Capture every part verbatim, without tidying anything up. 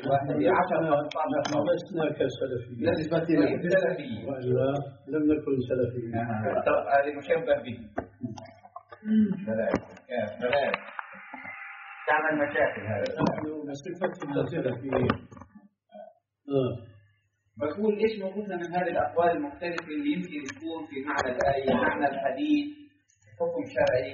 واحد عشرة لسنا كسلفيين. لسنا سلفيين وإلا لم نكن سلفيين. هذه مشبه به. بلاش بلاش تعمل مشاكل هذا. نحن بصفتنا سلفيين. بقول إيش موجودنا من هذه الأقوال المختلفة اللي يمكن تكون في معنى الآية، معنى الحديث، حكم شرعي،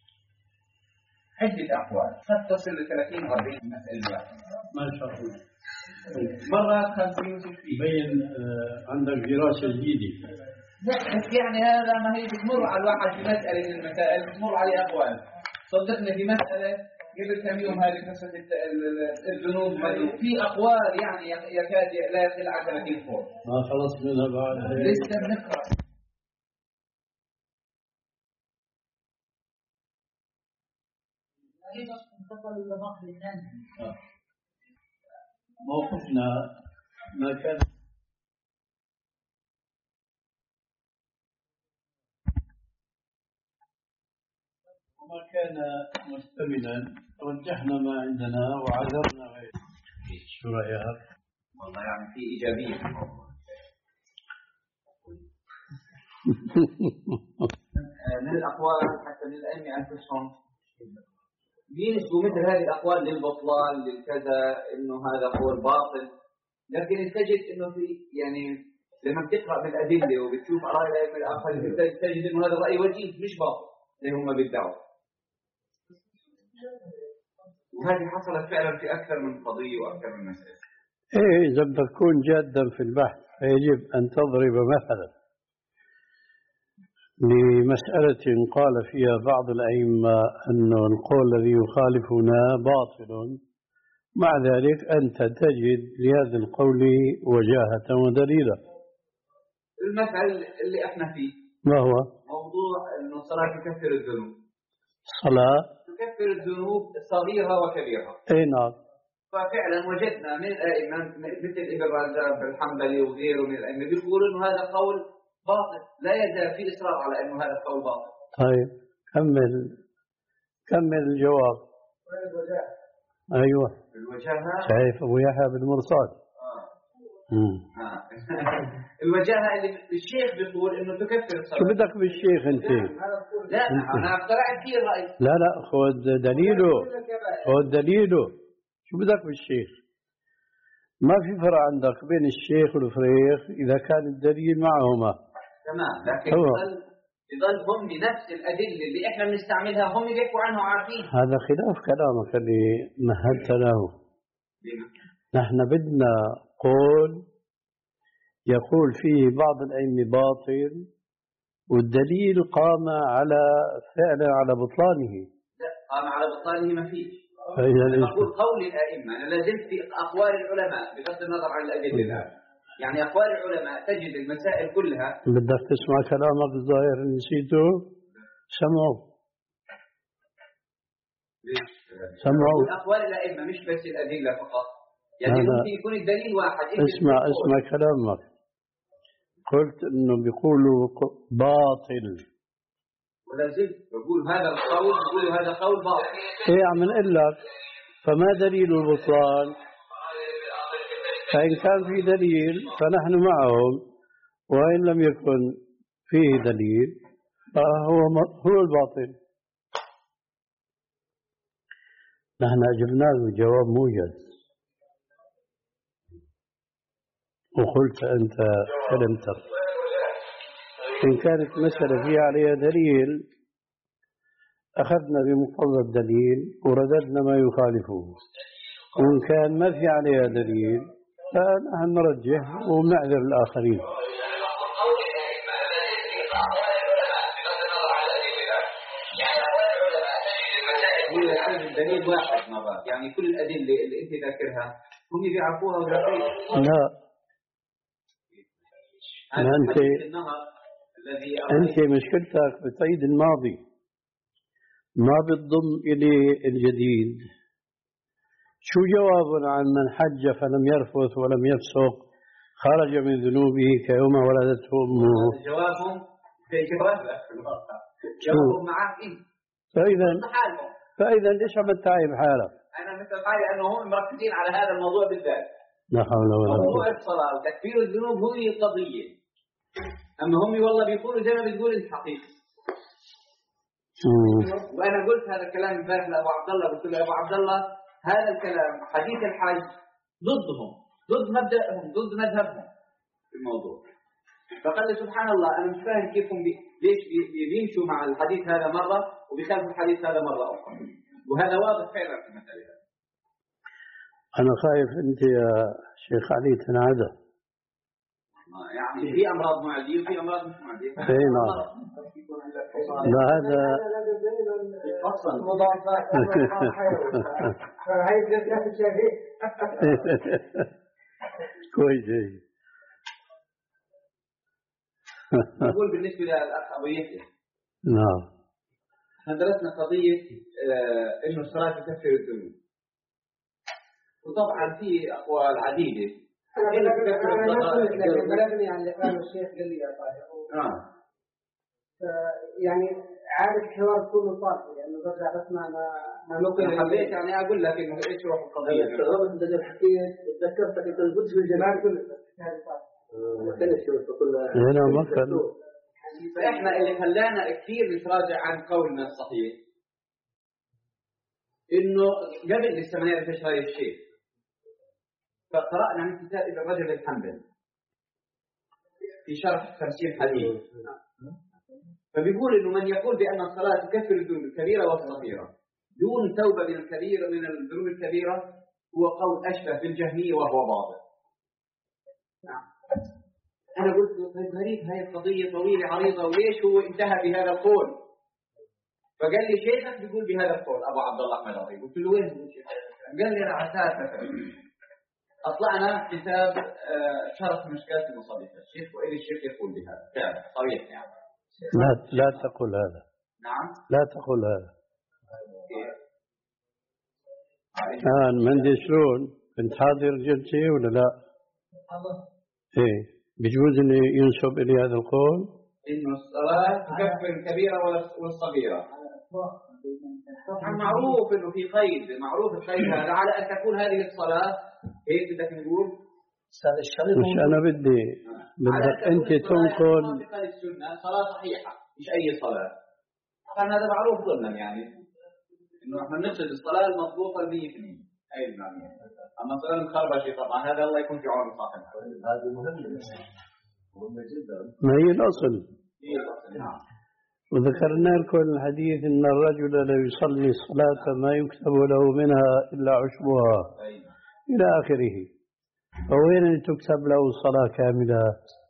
عدة أقوال قد تصل ل ثلاثين أربعين مسألة واحدة. ما شاء الله. مرات خمسين وستين. بين عندك دراسة جديدة. بس يعني هذا ما هي بتمر على الواحد في مسألة من المسائل بتمر عليه أقوال. صدقني في مسألة قبل كم يوم هذه قصة الذنوب في أقوال يعني يكاد لا يقل عن ثلاثين قول. ما خلص منها بعد. لسه بنقرأ. موقفنا ما كان وما كان مستمنا توجهنا ما عندنا وعذرنا غيره. شو رأيك؟ والله يعني في إيجابية في الموضوع. من الأقوال حتى من الأئمة أنفسهم بينسبوا مثل هذه الأقوال للبطلان للكذا إنه هذا قول باطل، لكن تجد إنه في يعني لما بتقرأ بالأدلة وبتشوف آراء الأئمة الآخرين تجد إنه هذا الرأي وجيه مش باطل زي هم بيدعوا. وهذه حصلت فعلا في أكثر من قضية وأكثر من مسألة. إيه إذا بدك تكون جادا في البحث فيجب أن تضرب مثلا لمسألة قال فيها بعض الأئمة أن القول الذي يخالفنا باطل، مع ذلك أنت تجد لهذا القول وجاهة ودليلا. المثل اللي احنا فيه ما هو؟ موضوع أن الصلاة تكفر الذنوب. الصلاة تكفر الذنوب صغيرة وكبيرة. أي نعم. ففعلا وجدنا من الأئمة مثل ابن رجب الحنبلي وغيره من الأئمة بيقولوا إنه هذا قول باطل، لا يزال في إصرار على إنه هذا قول باطل. طيب كمل كمل الجواب. الوجاهة. أيوة. الوجاهة. شايف أبو يحيى بن مرصاد. آه. آه. الوجاهة اللي الشيخ بيقول إنه تكفر الصلاة. شو بدك بالشيخ أنت؟ لا أنا اقترعت فيه الرأي. لا لا خذ دليله. خذ دليله. شو بدك بالشيخ؟ ما في فرق عندك بين الشيخ والفريخ إذا كان الدليل معهما. تمام، لكن يظل يظل هم بنفس الأدلة اللي إحنا بنستعملها هم بيحكوا عنه عارفين. هذا خلاف كلامك اللي مهدت له. نحن بدنا قول يقول فيه بعض الأئمة باطل والدليل قام على فعلا على بطلانه. لا قام على بطلانه ما فيه. أنا أقول قول الأئمة، أنا لازلت في أقوال العلماء بغض النظر عن الأدلة الآن. يعني أقوال العلماء تجد المسائل كلها. بدك تسمع كلامك الظاهر نسيته؟ سمعوا. سمعوا. أقوال الأئمة مش بس الأدلة فقط. يعني ممكن يكون الدليل واحد. اسمع اسمع كلامك. قلت إنه بيقولوا باطل. ولا زلت بقول هذا القول بقول هذا قول باطل. ايه عم نقول لك فما دليل البطلان؟ فإن كان في دليل فنحن معهم، وإن لم يكن فيه دليل فهو هو الباطل. نحن أجبناه بجواب موجز وقلت أنت كلمتك. إن كانت مسألة فيها عليها دليل أخذنا بمقتضى الدليل ورددنا ما يخالفه، وإن كان ما في عليها دليل فنحن نرجح ونعذر الآخرين. دليل واحد مرات، يعني كل الأدلة اللي أنت ذاكرها هم بيعرفوها وذاكرين. لا أنت أنت مشكلتك بتعيد الماضي، ما بتضم إلي الجديد. شو جواب عن من حج فلم يرفث ولم يفسق خرج من ذنوبه كيوم ولدته أمه؟ جوابهم في جواب جوابهم معك إيه؟ فإذا فإذا ليش عم تعيب حالك؟ أنا مثل حالي أنه هم مركزين على هذا الموضوع بالذات. لا حول ولا قوة. موضوع الصلاة وتكفير الذنوب هو القضية. أما هم والله بيقولوا زي ما بتقول الحقيقة. وأنا قلت هذا الكلام امبارح لأبو عبد الله، قلت له يا أبو عبد الله هذا الكلام حديث الحج ضدهم، ضد مبدأهم، ضد مذهبهم في الموضوع. فقال لي سبحان الله أنا مش فاهم كيف هم بي... ليش بي... بيمشوا مع الحديث هذا مرة وبيخالفوا الحديث هذا مرة أخرى، وهذا واضح فعلا في المسألة. أنا خايف أنت يا شيخ علي تنعدى. يعني في أمراض معدية وفي أمراض مش معدية. إي نعم. لا هذا أصلاً مضاعفات فهي ثلاثة شيء. كويس. نقول بالنسبة للأخ أبو يحيى. نعم. احنا درسنا قضية آه إنه الصلاة تكفر الذنوب. وطبعا في أقوال عديدة. أنا بلغني عن اللي قاله الشيخ قال لي يا طاهر. آه. يعني عادة الحوار تكون مطالبة لأنه برجع بسمع ما ما نقل. حبيت يعني أقول لك إنه إيش روح القضية. أنا استغربت أنت جد حكيت وتذكرتك أنت القدس بالجمال كله هذه طاهر. هنا مكان. فإحنا اللي خلانا كثير نتراجع عن قولنا الصحيح إنه قبل الثمانية في شهر الشيخ فقرأنا من كتاب ابن رجب الحنبلي في شرح خمسين حديث، فبيقول إنه من يقول بأن الصلاة تكفر الذنوب الكبيرة والصغيرة دون توبة من الكبيرة من الذنوب الكبيرة هو قول أشبه بالجهمية وهو باطل. نعم. أنا قلت طيب غريب هاي القضية طويلة عريضة وليش هو انتهى بهذا القول؟ فقال لي شيخك بيقول بهذا القول أبو عبد الله أحمد الغريب. قلت له وين؟ قال لي أنا عساس مثلا. أطلعنا كتاب شرح مشكلات المصابيح الشيخ وإلي الشيخ يقول بهذا فعلا صريح يعني. لا لا تقول هذا. نعم. لا تقول هذا. الآن مندي شلون؟ كنت حاضر جلسة ولا لا؟ إيه. بيجوز أن ينسب إلي هذا القول إنه الصلاة تكفر الكبيرة والصغيرة. طبعا معروف إنه في قيد، معروف القيد هذا على أن تكون هذه الصلاة هيك بدك نقول مش أنا بدي بدك أنت تنقل السنة صلاة صحيحة مش أي صلاة. طبعا هذا معروف ضمنا يعني إنه إحنا نقصد الصلاة المضبوطة مية بالمية أي بالمية. أما صلاة مخربشة طبعا هذا الله يكون في عون صاحبها. هذه مهمة مهمة جدا. ما هي الأصل. هي الأصل. نعم. وذكرنا لكم الحديث إن الرجل لا يصلي الصلاة ما يكتب له منها إلا عشبها إلى آخره. فوين تكتب له الصلاة كاملة؟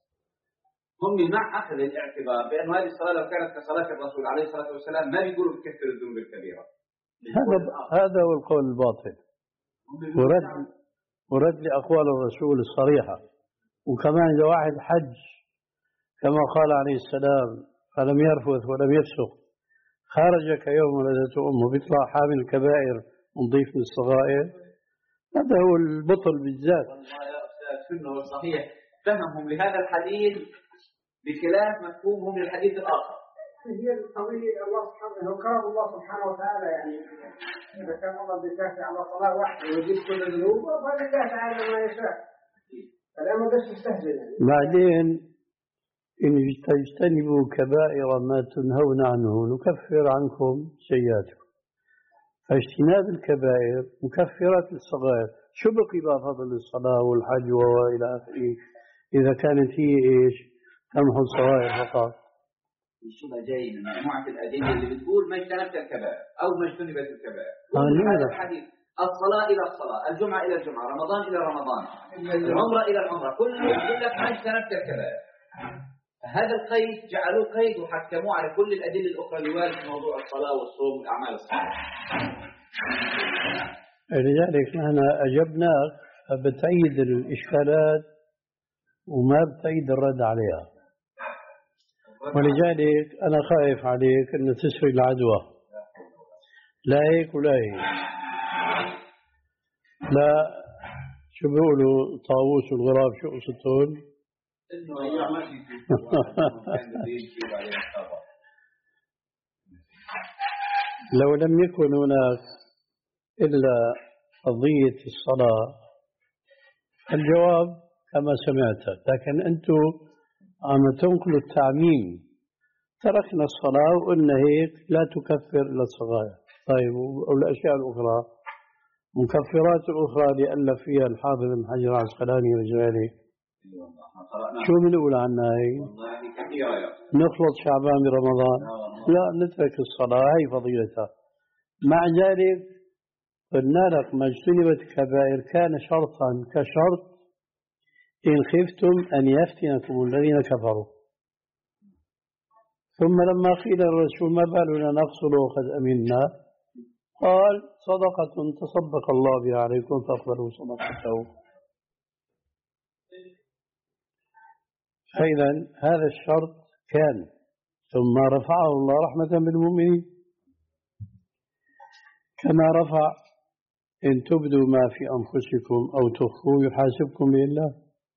هم مع أخذ الاعتبار بأن هذه الصلاة لو كانت كصلاة الرسول عليه الصلاة والسلام ما بيقولوا بكفر الذنوب الكبيرة. هذا هذا هو القول الباطل. ورد ورد لأقوال الرسول الصريحة. وكمان إذا واحد حج كما قال عليه السلام فلم يرفث ولم يفسق خرج كيوم ولدته أمه بيطلع حامل الكبائر ونضيف من الصغائر. هذا هو البطل بالذات. والله يا أستاذ سنة والصحيح فهمهم لهذا الحديث بخلاف مفهومهم للحديث الآخر. هي القضية الله سبحانه هو كرم الله سبحانه وتعالى يعني إذا كان الله بيكافئ على صلاة واحدة ويجيب كل الذنوب فلله تعالى ما يشاء. الأمر بس مستهزئ يعني. بعدين إن تجتنبوا كبائر ما تنهون عنه نكفر عنكم سيئاتكم. فاجتناب الكبائر مكفرات للصغائر. شو بقي بقى فضل الصلاة والحج وإلى آخره إذا كانت هي إيش تمحو الصغائر فقط. الشبهة جاي من مجموعة الأدلة اللي بتقول ما اجتنبت الكبائر أو ما اجتنبت الكبائر. هذا الحديث الصلاة إلى الصلاة، الجمعة إلى الجمعة، رمضان إلى رمضان، العمرة إلى العمرة، كله يقول لك ما اجتنبت الكبائر. هذا القيد جعلوه قيد وحكموه على كل الأدلة الأخرى اللي وارد في موضوع الصلاة والصوم والأعمال الصالحة. لذلك نحن أجبناك فبتعيد الإشكالات وما بتعيد الرد عليها. ولذلك أنا خايف عليك أن تسري العدوى. لا هيك ولا هيك. لا شو بيقولوا طاووس والغراب شو قصتهم؟ لو لم يكن هناك إلا قضية الصلاة. الجواب كما سمعت، لكن أنتم عم تنقلوا التعميم. تركنا الصلاة وقلنا هيك لا تكفر إلا الصغائر. طيب والأشياء الأخرى مكفرات الأخرى اللي ألف فيها الحافظ ابن حجر العسقلاني وغيره، شو بنقول عنها هي؟ نخلط شعبان برمضان؟ لا، نترك الصلاة، هي فضيلتها. مع ذلك قلنا لك ما اجتنبت كبائر كان شرطا كشرط إن خفتم أن يفتنكم الذين كفروا. ثم لما قيل الرسول ما بالنا نقصر وقد أمنا، قال صدقة تصدق الله بها عليكم فاقبلوا صدقته. فإذا هذا الشرط كان، ثم رفعه الله رحمة بالمؤمنين، كما رفع إن تبدوا ما في أنفسكم أو تخفوه يحاسبكم به الله.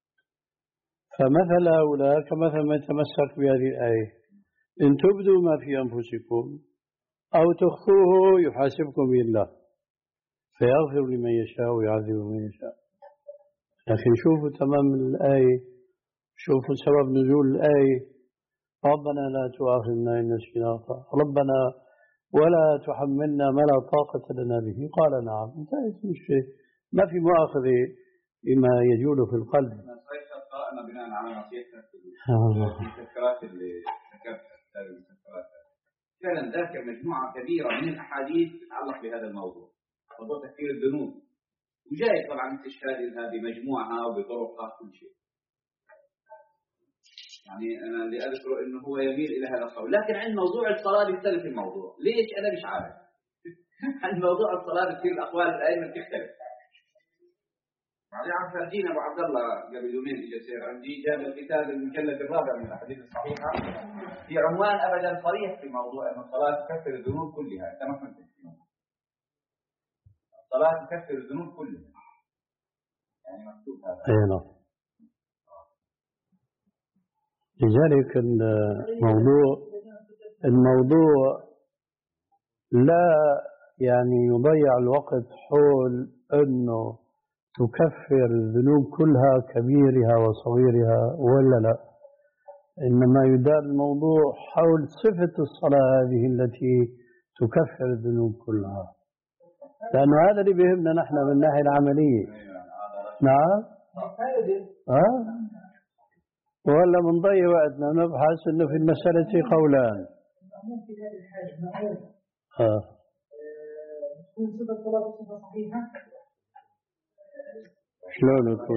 فمثل هؤلاء كمثل من يتمسك بهذه الآية، إن تبدوا ما في أنفسكم أو تخفوه يحاسبكم به الله فيغفر لمن يشاء ويعذب من يشاء. لكن شوفوا تمام الآية، شوفوا سبب نزول الآية، ربنا لا تؤاخذنا إن نسينا ربنا ولا تحملنا ما لا طاقة لنا به. قال نعم، انتهت المشكلة، ما في مؤاخذة بما يجول في القلب. قرأنا بناء على نصيحتك في التذكارات اللي ذكرتها، المذكرات فعلا ذاكر مجموعة كبيرة من الأحاديث تتعلق بهذا الموضوع، موضوع تكفير الذنوب، وجاي طبعا استشهادها بمجموعها وبطرقها كل شيء. يعني أنا اللي أذكره إنه هو يميل إلى هذا القول، لكن عند موضوع الصلاة بيختلف الموضوع. ليش؟ أنا مش عارف. عند موضوع الصلاة بتصير الأقوال الأئمة بتختلف. بعدين عم فرجينا أبو عبد الله قبل يومين إجا سير عندي، جاب الكتاب المجلد الرابع من الأحاديث الصحيحة في عنوان أبدا صريح في موضوع أن الصلاة تكفر الذنوب كلها. أنت ما فهمت الصلاة تكفر الذنوب كلها، يعني مكتوب هذا. أي لذلك الموضوع الموضوع لا يعني يضيع الوقت حول أنه تكفر الذنوب كلها كبيرها وصغيرها ولا لا، إنما يدار الموضوع حول صفة الصلاة هذه التي تكفر الذنوب كلها، لأنه هذا اللي بيهمنا نحن من الناحية العملية. نعم ها؟ ولا بنضيع وقتنا نبحث انه في المسألة قولان. ممكن هذه الحاجة معقول اه تكون صفة الصلاة صفة صحيحة؟ شلون تكون؟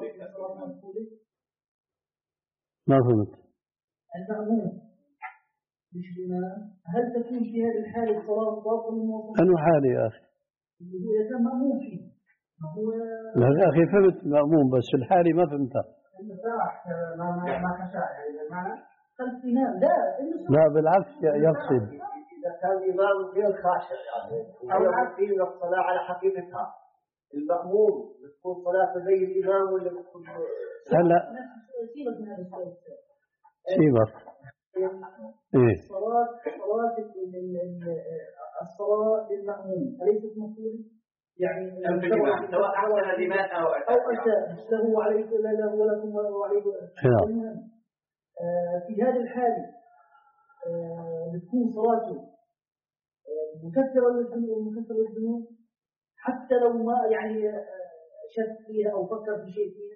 ما فهمت. المأمون مش الإمام، هل تكون في هذه الحالة الصلاة باطلة؟ أنو حالة يا أخي؟ إذا كان مأمون فيه هو لا يا أخي فهمت مأمون، بس الحالة ما فهمتها. المساح ما ما ما خشاع يعني بمعنى خلف إمام. لا لا بالعكس يقصد إذا كان الإمام غير خاشع يعني أو عارفين الصلاة على حقيقتها، المأمون بتكون صلاة زي الإمام ولا بتكون هلا سيبك من هذا السؤال. سيبك إيه الصلاة صلاة الصلاة للمأمون أليست مفروضة؟ يعني سواء أحسن الإمام أو أو أنت له عليكم لا له ولكم وعليكم. في هذه الحالة بتكون صلاته مكثرة للمكثرة للذنوب حتى لو ما يعني شك فيها أو فكر في شيء فيه.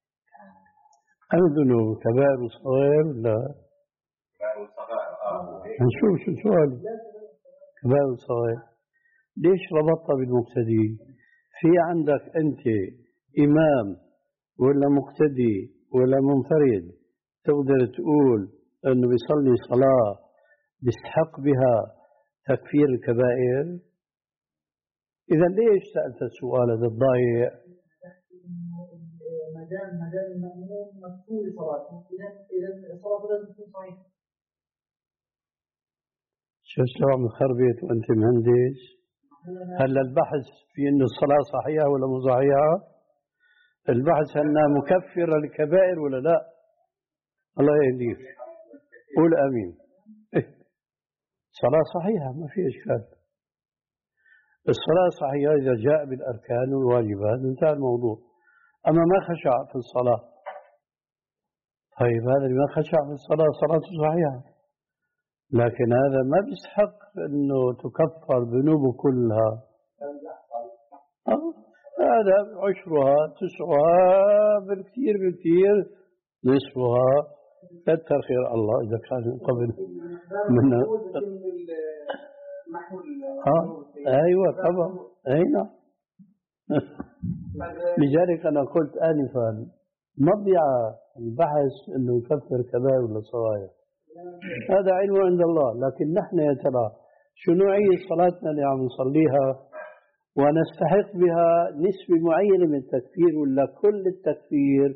الذنوب كبائر وصغائر؟ لا كبائر وصغائر. آه نشوف شو السؤال. كبائر وصغائر ليش ربطها بالمقتدي؟ في عندك أنت إمام ولا مقتدي ولا منفرد تقدر تقول أنه بيصلي صلاة بيستحق بها تكفير الكبائر؟ إذا ليش سألت السؤال هذا الضايع؟ ما دام ما دام المأمون مقبول صلاته إذا إذا صلاته لازم تكون صحيحة. شو سوى من خربيت وأنت مهندس؟ هلا البحث في إنه الصلاة صحيحة ولا مو صحيحة؟ البحث أنها مكفرة للكبائر ولا لا؟ الله يهديك قول آمين. صلاة صحيحة ما في إشكال، الصلاة صحيحة إذا جاء بالأركان والواجبات انتهى الموضوع. أما ما خشع في الصلاة، طيب هذا اللي ما خشع في الصلاة صلاته صحيحة، لكن هذا ما بيستحق أنه تكفر ذنوبه كلها. أه؟ هذا عشرها تسعها بالكثير بالكثير نصفها، كثر خير الله إذا كان قبل من ها أيوة طبعا أي نعم. لذلك أنا قلت آنفا مضيع البحث أنه يكفر كبائر ولا صغائر، هذا علم عند الله. لكن نحن يا ترى شو نوعية صلاتنا اللي عم نصليها ونستحق بها نسبة معينة من التكفير ولا كل التكفير؟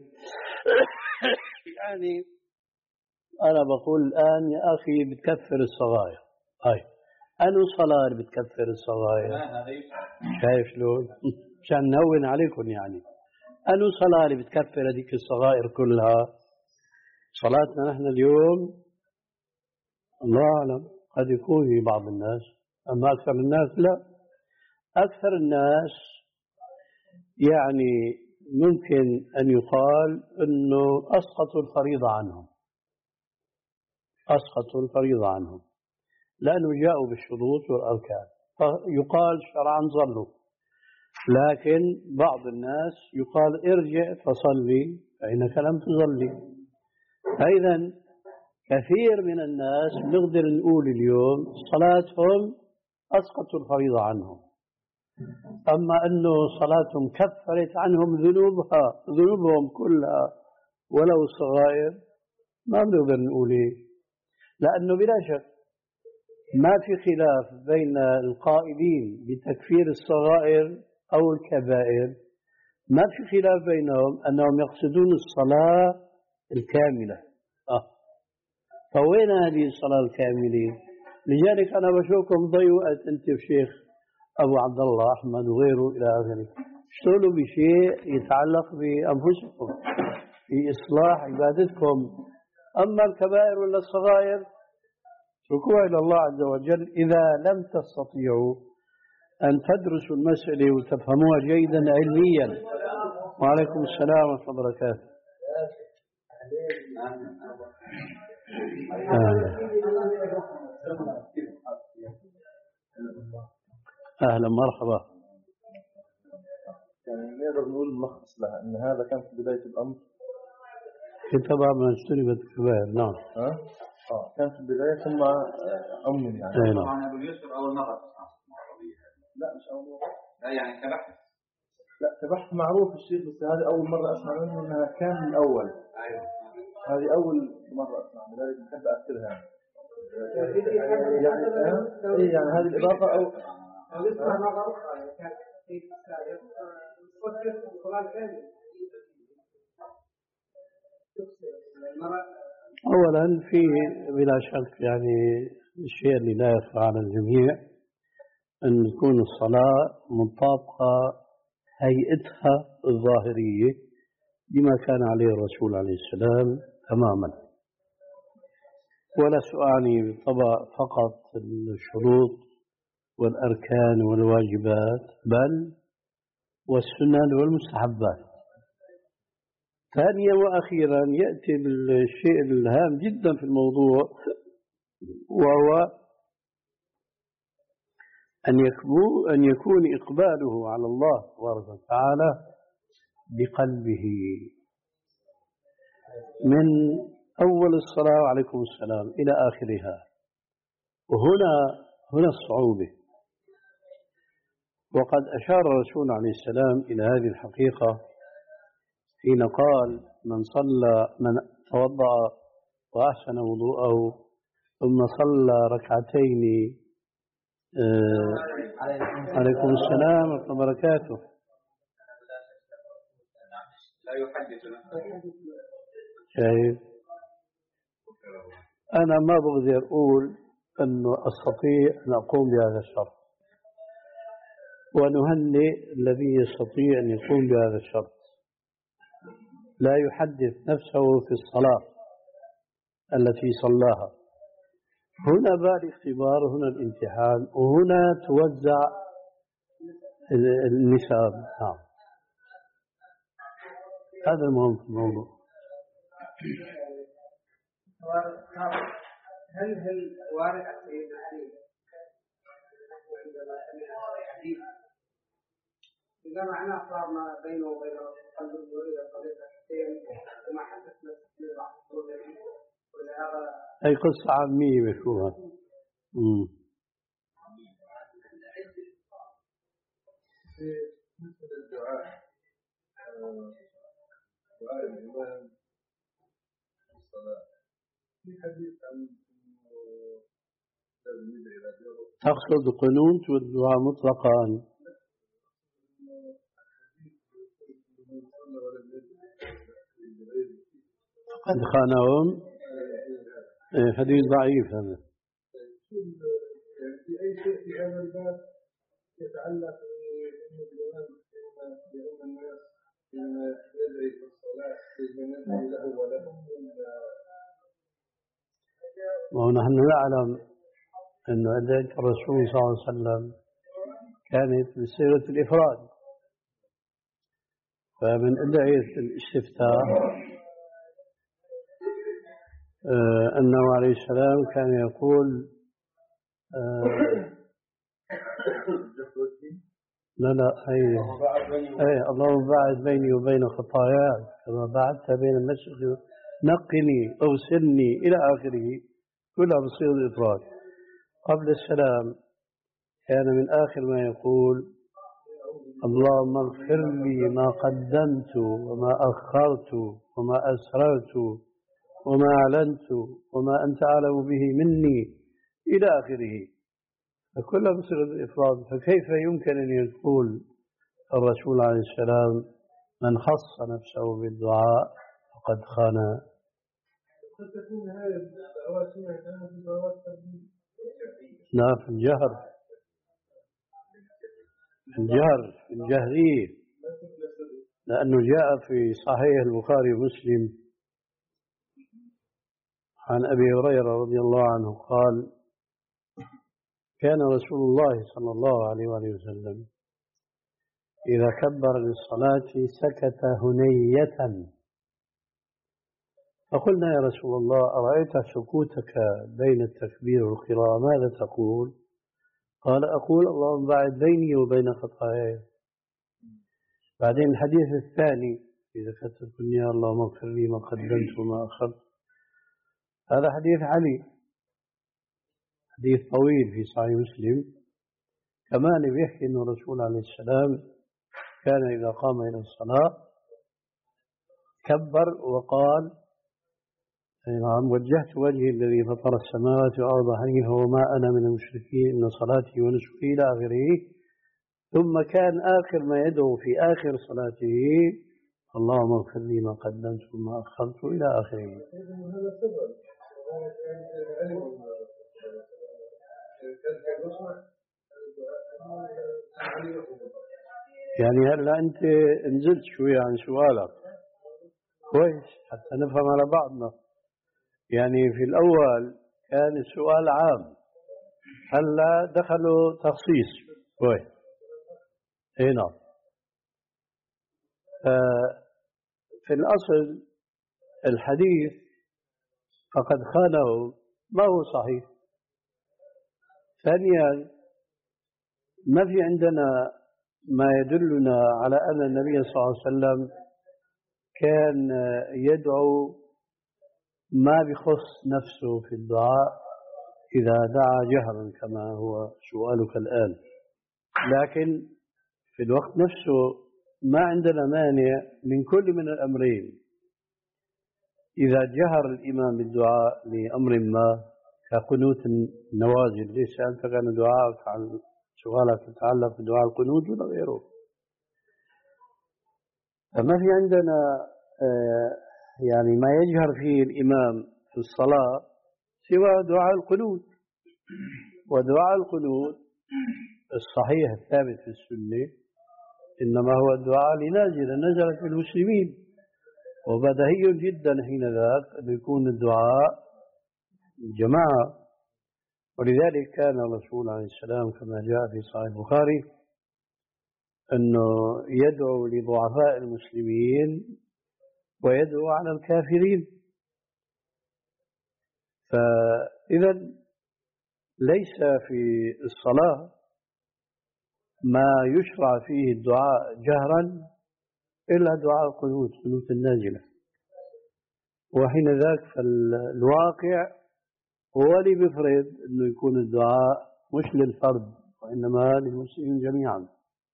يعني أنا بقول الآن يا أخي بتكفر الصغائر. هاي أنو صلاة بتكفر الصغائر؟ شايف شلون؟ مشان نهون عليكم يعني. أنو صلاة بتكفر هذيك الصغائر كلها؟ صلاتنا نحن اليوم الله أعلم قد يكون في بعض الناس، أما أكثر الناس لا. أكثر الناس يعني ممكن أن يقال أنه أسقطوا الفريضة عنهم، أسقطوا الفريضة عنهم لأنه جاءوا بالشروط والأركان، فيقال شرعا صلوا. لكن بعض الناس يقال ارجع فصلي فإنك لم تصلي. فإذا كثير من الناس نقدر نقول اليوم صلاتهم أسقطوا الفريضة عنهم، أما أنه صلاتهم كفرت عنهم ذنوبها ذنوبهم كلها ولو الصغائر ما بنقدر نقول إيه. لأنه بلا شك ما في خلاف بين القائلين بتكفير الصغائر أو الكبائر، ما في خلاف بينهم أنهم يقصدون الصلاة الكاملة. آه. فوين هذه الصلاة الكاملة؟ لذلك أنا بشوفكم ضيعوا وقت أنت وشيخ أبو عبد الله أحمد وغيره إلى آخره، اشتغلوا بشيء يتعلق بأنفسكم في إصلاح عبادتكم. أما الكبائر ولا الصغائر اتركوها إلى الله عز وجل إذا لم تستطيعوا أن تدرسوا المسألة وتفهموها جيدا علميا. وعليكم السلام ورحمة الله وبركاته. أهلا مرحبا. يعني نقدر نقول ملخص لها أن هذا كان في بداية الأمر كتبها من اجتنبت الكبائر. نعم. ها؟ آه كان في البداية ثم أمن يعني. أي نعم. طبعا أبو يوسف أول مرة تسمع. لا مش أول مرة. لا يعني كبحث. لا كبحث معروف الشيء، بس هذه أول مرة أسمع منه أنها كان من الأول. أيوة. هذه أول مرة أسمع، لذلك بحب أذكرها. يعني إيه يعني هذه الإضافة أو اسمها مرة أخرى كانت في الصلاة الكاملة. أولا في بلا شك يعني الشيء اللي لا يخفى على الجميع أن تكون الصلاة مطابقة هيئتها الظاهرية بما كان عليه الرسول عليه السلام تماما، ولا سؤالي بالطبع فقط الشروط والأركان والواجبات بل والسنن والمستحبات. ثانيا وأخيرا يأتي بالشيء الهام جدا في الموضوع، وهو أن يكون أن يكون إقباله على الله تبارك وتعالى بقلبه من أول الصلاة عليكم السلام إلى آخرها. وهنا هنا الصعوبة. وقد أشار الرسول عليه السلام إلى هذه الحقيقة حين قال من صلى من توضأ وأحسن وضوءه ثم صلى ركعتين آه عليكم السلام ورحمة الله وبركاته. لا يحدث. شايف أنا ما بقدر أقول أنه أستطيع أن أقوم بهذا الشرط، ونهنئ الذي يستطيع أن يقوم بهذا الشرط، لا يحدث نفسه في الصلاة التي صلاها. هنا بقى الاختبار، هنا الامتحان، وهنا توزع النساب. نعم، هذا المهم في الموضوع. هل هل وارد عن سيدنا علي عندما سمع الحديث إذا معناه صار ما بينه وبين قلب الوليد طريقة حسين وما حدثنا تسمير بعض الصورة ولهذا أي قصة عامية مشهورة. مثل الدعاء دعاء الإمام في الصلاة في حديث عن تقصد قنوت والدعاء مطلقا؟ قد خانهم. حديث ضعيف هذا. في أي شيء في هذا الباب يتعلق بالإمام يدعون الناس بما يدعي في الصلاة بالمنزل له ولهم. ونحن نعلم أن أدعية الرسول صلى الله عليه وسلم كانت بصيغة الإفراد، فمن أدعية الاستفتاح آه أنه عليه السلام كان يقول آه لا لا أي, أي اللهم باعد بيني وبين خطاياي كما بعدت بين المشرق، نقني أغسلني إلى آخره، كلها بصيغة الإفراد. قبل السلام كان من آخر ما يقول اللهم اغفر لي ما قدمت وما أخرت وما أسررت وما أعلنت وما أنت أعلم به مني إلى آخره، فكلها بصيغة الإفراد. فكيف يمكن أن يقول الرسول عليه السلام من خص نفسه بالدعاء فقد خان؟ قد تكون هذه الدعوات سمعت في دعوات لا، في الجهر، في الجهر في الجهرية، لأنه جاء في صحيح البخاري ومسلم عن أبي هريرة رضي الله عنه قال كان رسول الله صلى الله عليه وآله وسلم إذا كبر للصلاة سكت هنية، فقلنا يا رسول الله أرأيت سكوتك بين التكبير والقراءة ماذا تقول؟ قال أقول اللهم باعد بيني وبين خطاياي. بعدين الحديث الثاني إذا كتبت يا اللهم اغفر لي ما قدمت وما أخرت، هذا حديث علي، حديث طويل في صحيح مسلم كمان بيحكي أن الرسول عليه السلام كان إذا قام إلى الصلاة كبر وقال نعم وجهت وجهي الذي فطر السماوات والأرض حنيفا وما أنا من المشركين إن صلاتي ونسكي إلى آخره. ثم كان آخر ما يدعو في آخر صلاته اللهم اغفر لي ما قدمت وما أخرت إلى آخره. يعني هلا أنت نزلت شوية عن سؤالك كويس حتى نفهم على بعضنا. يعني في الأول كان السؤال عام، هلا دخلوا تخصيص كويس. هنا في الأصل الحديث فقد خانه ما هو صحيح. ثانيا ما في عندنا ما يدلنا على أن النبي صلى الله عليه وسلم كان يدعو ما بخص نفسه في الدعاء إذا دعا جهرا كما هو سؤالك الآن، لكن في الوقت نفسه ما عندنا مانع من كل من الأمرين. إذا جهر الإمام بالدعاء لأمر ما كقنوت النوازل، ليس أنت كان دعاءك عن سؤالك يتعلق بدعاء القنوت ولا غيره، فما في عندنا يعني ما يجهر فيه الإمام في الصلاة سوى دعاء القنوت. ودعاء القنوت الصحيح الثابت في السنة إنما هو الدعاء لنازل نزلت بالمسلمين، وبديهي جدا حين ذاك أن يكون الدعاء جماعة. ولذلك كان الرسول عليه السلام كما جاء في صحيح البخاري أنه يدعو لضعفاء المسلمين ويدعو على الكافرين. فإذا ليس في الصلاة ما يشرع فيه الدعاء جهرا إلا دعاء القنوت، قنوت النازلة. وحين ذاك فالواقع هو اللي بيفرض أنه يكون الدعاء مش للفرد وإنما للمسلمين جميعا.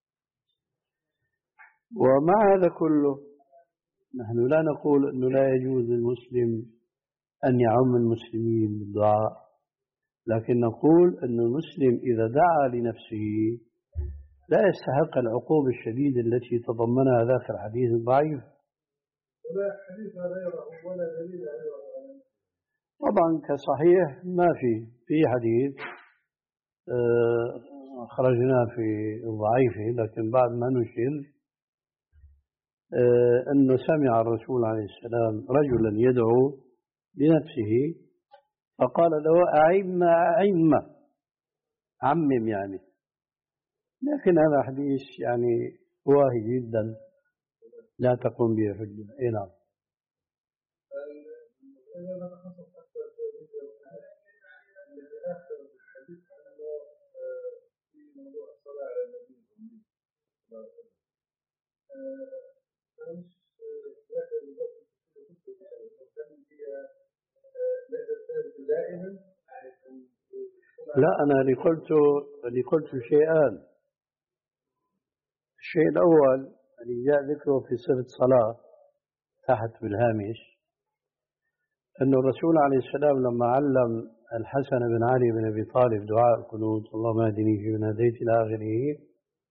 ومع هذا كله نحن لا نقول أنه لا يجوز للمسلم أن يعم المسلمين بالدعاء، لكن نقول أن المسلم إذا دعا لنفسه لا يستحق العقوبة الشديدة التي تضمنها ذاك الحديث الضعيف. ولا حديث غيره ولا دليل غيره. طبعا كصحيح ما في في حديث خرجنا في ضعيفه، لكن بعد ما نشر أنه سمع الرسول عليه السلام رجلا يدعو لنفسه فقال له أعم أعم عمم يعني، لكن هذا حديث يعني واهي جدا لا تقوم به حجة. اي نعم. لا أنا اللي قلت اللي قلت شيئان. الشيء الأول اللي جاء ذكره في صفة صلاة تحت بالهامش أن الرسول عليه السلام لما علم الحسن بن علي بن أبي طالب دعاء القنوت اللهم اهدني فيمن هديت إلى آخره،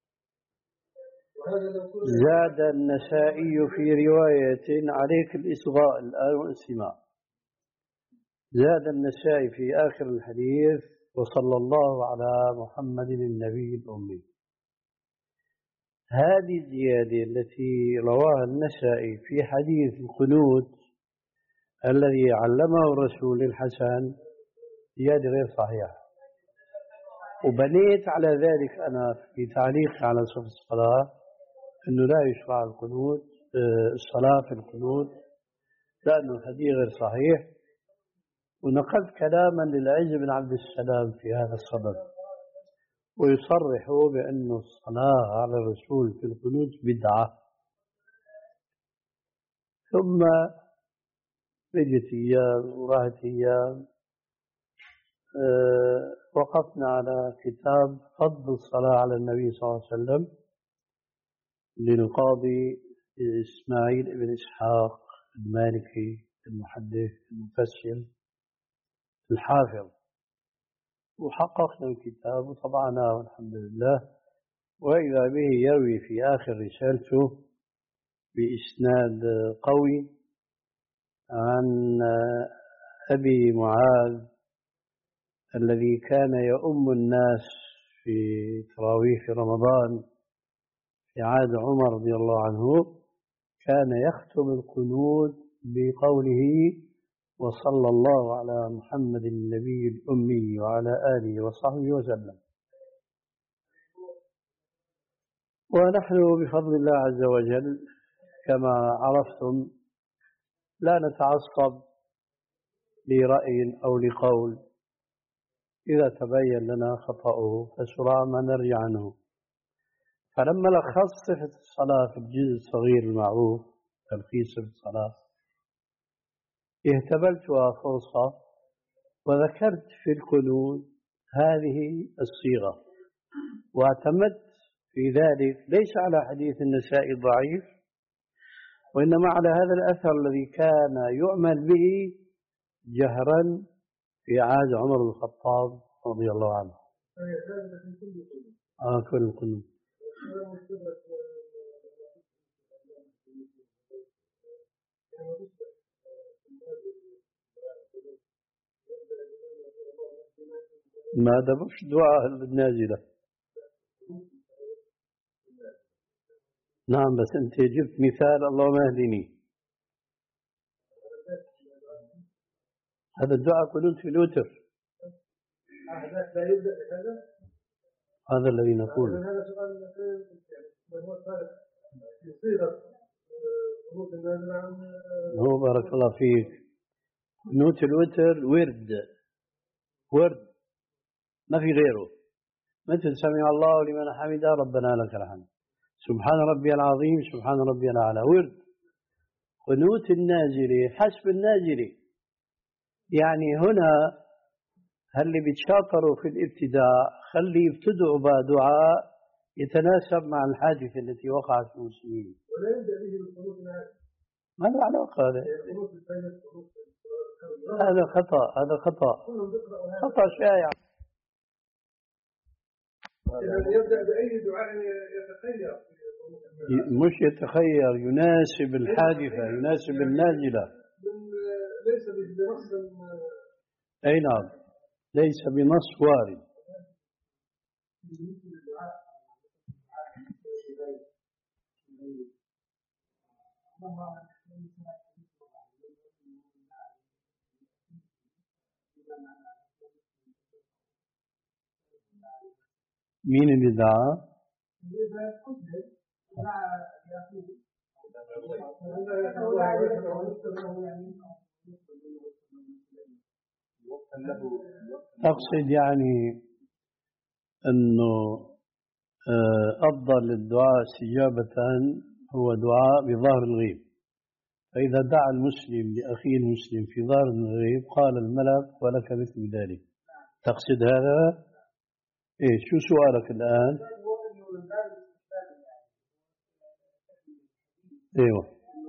زاد النسائي في رواية عليك الإصغاء الآن والاستماع، زاد النسائي في آخر الحديث وصلى الله على محمد النبي الأمي. هذه الزيادة التي رواها النسائي في حديث القنوت الذي علمه الرسول للحسن زيادة غير صحيحة، وبنيت على ذلك أنا في تعليقي على صفة الصلاة أنه لا يشرع القنوت الصلاة في القنوت لأنه الحديث غير صحيح، ونقلت كلاما للعز بن عبد السلام في هذا الصدد ويصرح بأن الصلاة على الرسول في القنوت بدعة. ثم رجت أيام وراحت أيام أه وقفنا على كتاب فضل الصلاة على النبي صلى الله عليه وسلم للقاضي إسماعيل بن إسحاق المالكي المحدث المفسر الحافظ، وحققنا الكتاب وطبعناه والحمد لله. وإذا به يروي في آخر رسالته بإسناد قوي عن أبي معاذ الذي كان يؤم الناس في تراويح رمضان في عهد عمر رضي الله عنه، كان يختم القنوت بقوله وصلى الله على محمد النبي الأمي وعلى آله وصحبه وسلم. ونحن بفضل الله عز وجل كما عرفتم لا نتعصب لرأي أو لقول، إذا تبين لنا خطأه فسرعان ما نرجع عنه. فلما لخصت صفة الصلاة في الجزء الصغير المعروف تلخيص صفة الصلاة اهتبلتها فرصة وذكرت في القنوت هذه الصيغة، واعتمدت في ذلك ليس على حديث النسائي الضعيف وإنما على هذا الأثر الذي كان يعمل به جهرا في عهد عمر بن الخطاب رضي الله عنه. آه كل القنوت. ما دبش دعاء النازلة. نعم بس أنت جبت مثال اللهم اهدني، هذا الدعاء قنوت في الوتر، هذا الذي نقول. في صيغة قنوت النازل عن هو بارك الله فيك قنوت الوتر ورد ورد ما في غيره، مثل سمع الله لمن حمده ربنا لك الحمد، سبحان ربي العظيم، سبحان ربي الأعلى، ورد. قنوت النازلة حسب النازلة، يعني هنا هل اللي بيتشاطروا في الابتداء خلي يبتدعوا بدعاء يتناسب مع الحادثة التي وقعت في المسلمين. ولا يبدأ به بالقنوت النازل. ما له علاقة هذا؟ هذا خطأ، هذا خطأ، خطأ شائع. يبدأ بأي دعاء يتخير، مش يتخير، يناسب الحادثة، يناسب النازلة. ليس بنص. أي نعم، ليس بنص وارد. مين اللي دعا؟ أقصد يعني أنه أفضل الدعاء استجابة هو دعاء بظاهر الغيب، فإذا دعا المسلم لأخيه المسلم في ظاهر الغيب قال الملك ولك مثل ذلك. تقصد هذا؟ إيه شو سؤالك الآن؟ ايوه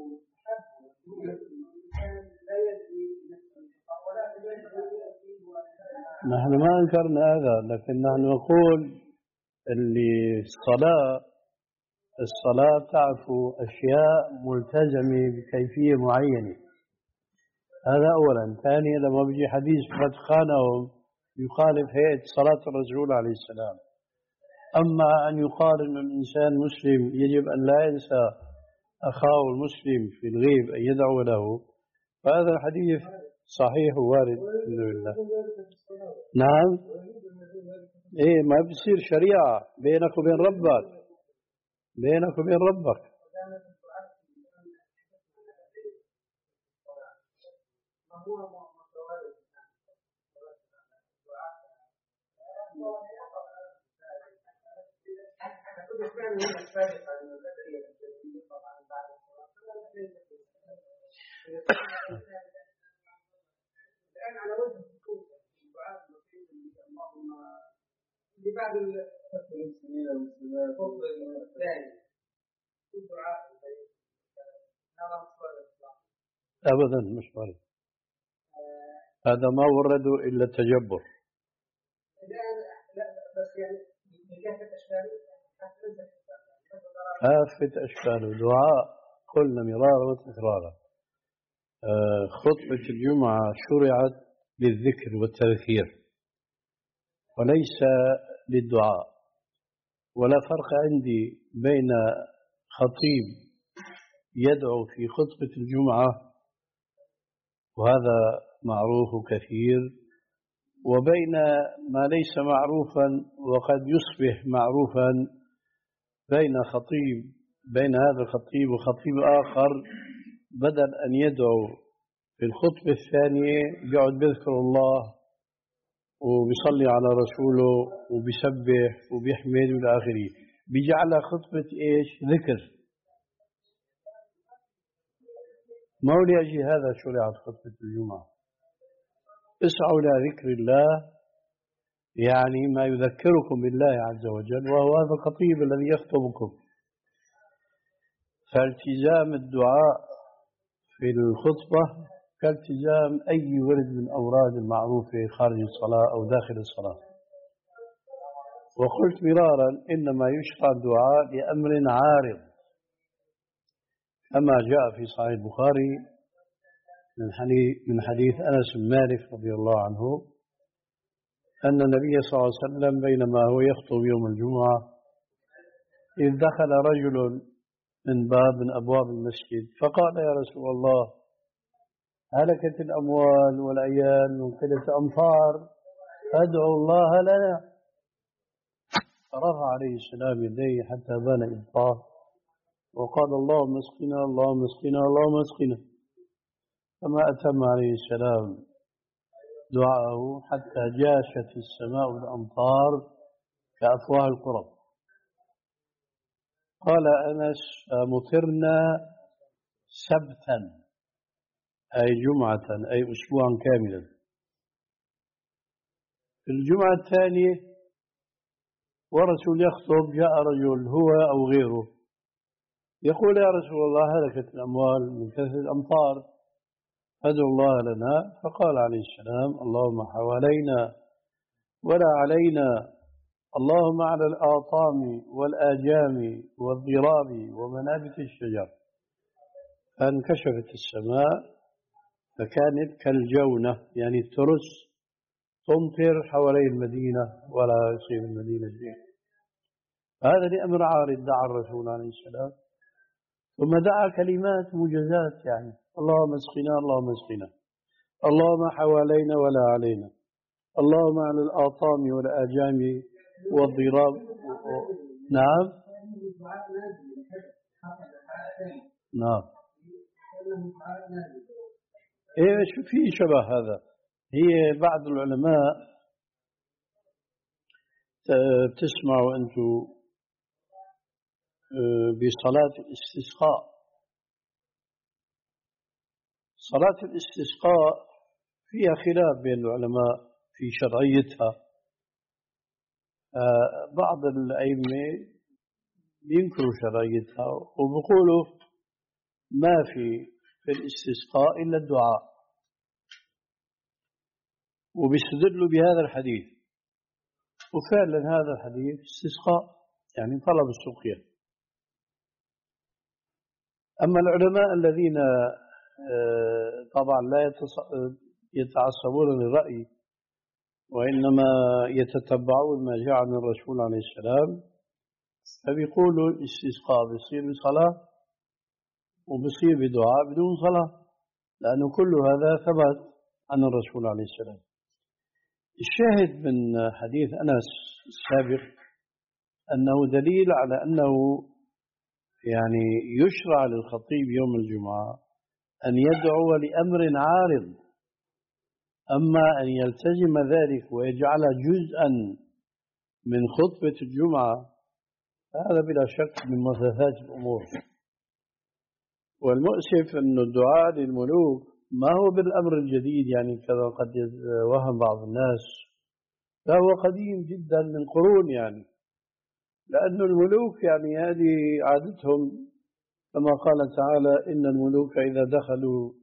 نحن ما انكرنا هذا، لكن نحن نقول اللي الصلاة الصلاة تعفو أشياء ملتزمة بكيفية معينة، هذا أولا. ثانيا لما بيجي حديث قد خانهم يخالف هيئة صلاة الرسول عليه السلام. أما أن يقال أن الإنسان مسلم يجب أن لا ينسى أخاه المسلم في الغيب أن يدعو له، فهذا الحديث صحيح ووارد الحمد لله. نعم إيه ما بيصير شريعة بينك وبين ربك، بينك وبين ربك. الآن على وجه الخصوص الدعاء المسلم اللهم لبعض المسلمين والمسلمات فضل الثاني الدعاء أبدا مش وارد، هذا ما ورده إلا التجبر. الآن لا بس يعني كافة أشكاله كافة أشكاله دعاء قلنا مرارا وتكرارا. خطبة الجمعة شرعت للذكر والتذكير وليس للدعاء، ولا فرق عندي بين خطيب يدعو في خطبة الجمعة وهذا معروف كثير، وبين ما ليس معروفا وقد يصبح معروفا بين خطيب بين هذا الخطيب وخطيب آخر، بدل أن يدعو في الخطبة الثانية يقعد بيذكر الله وبيصلي على رسوله وبيسبح وبيحمد إلى آخره، بيجعلها خطبة إيش؟ ذكر. ما هو لأجل هذا شرعت خطبة الجمعة. اسعوا إلى ذكر الله يعني ما يذكركم بالله عز وجل، وهو هذا الخطيب الذي يخطبكم. فالتزام الدعاء في الخطبة كالتزام أي ورد من أوراد المعروفة خارج الصلاة أو داخل الصلاة. وقلت مرارا إنما يشرع الدعاء لأمر عارض، كما جاء في صحيح البخاري من حديث أنس بن مالك رضي الله عنه أن النبي صلى الله عليه وسلم بينما هو يخطب يوم الجمعة إذ دخل رجل من باب من أبواب المسجد فقال يا رسول الله هلكت الأموال والعيال وانقلت أمطار، أدعو الله لنا. فرفع عليه السلام يديه حتى بان إبطاه وقال اللهم اسقنا اللهم اسقنا اللهم اسقنا، فما أتم عليه السلام دعاءه حتى جاشت السماء بالأمطار كأفواه القرب. قال أنس مطرنا سبتا أي جمعة أي أسبوعا كاملا. في الجمعة الثانية ورسول يخطب جاء رجل هو أو غيره يقول يا رسول الله هلكت الأموال من كثرة الأمطار فادعوا الله لنا. فقال عليه السلام اللهم حوالينا ولا علينا، اللهم على الآطام والآجام والضراب ومنابت الشجر. فانكشفت السماء فكانت كالجونة يعني الترس تمطر حوالي المدينة ولا يصيب المدينة شيء. هذا لأمر عارض دعا الرسول عليه السلام، ثم دعا كلمات موجزات يعني اللهم اسقنا اللهم اسقنا، اللهم حوالينا ولا علينا، اللهم على الآطام والآجام والضراب. نعم نعم ايش في شبه هذا. هي بعض العلماء تسمعوا أنتم بصلاة الاستسقاء. صلاة الاستسقاء فيها خلاف بين العلماء في شرعيتها. بعض الأئمة ينكروا شرعيتها وبيقولوا ما في في الاستسقاء إلا الدعاء، وبيستدلوا بهذا الحديث، وفعلا هذا الحديث استسقاء يعني طلب السقيا. أما العلماء الذين طبعا لا يتعصبون للرأي وإنما يتتبعون ما جاء عن الرسول عليه السلام، فبيقولوا الاستسقاء بيصير بصلاة وبيصير بدعاء بدون صلاة، لأنه كل هذا ثبت عن الرسول عليه السلام. الشاهد من حديث أنس السابق أنه دليل على أنه يعني يشرع للخطيب يوم الجمعة أن يدعو لأمر عارض، أما أن يلتزم ذلك ويجعل جزءا من خطبة الجمعة هذا بلا شك من محدثات الأمور. والمؤسف أن الدعاء للملوك ما هو بالأمر الجديد يعني كذا قد يوهم بعض الناس، فهو قديم جدا من قرون يعني، لأن الملوك يعني هذه عادتهم كما قال تعالى إن الملوك إذا دخلوا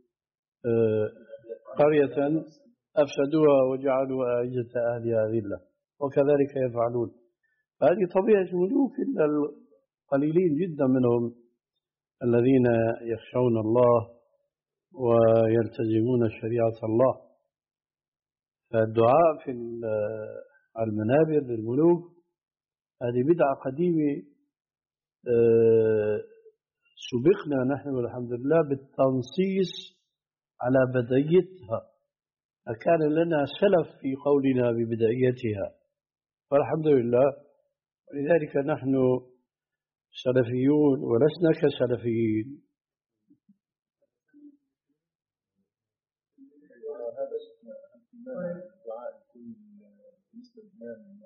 قرية أفسدوها وجعلوا أعزة أهلها أذلة وكذلك يفعلون. هذه طبيعة الملوك إلا القليلين جدا منهم الذين يخشون الله ويلتزمون شريعة الله. فالدعاء في المنابر للملوك هذه بدعة قديمة سبقنا نحن والحمد لله بالتنصيص على بدايتها، فكان لنا سلف في قولنا ببدايتها والحمد لله. ولذلك نحن سلفيون ولسنا كسلفيين. الدعاء يكون بالنسبة للإمام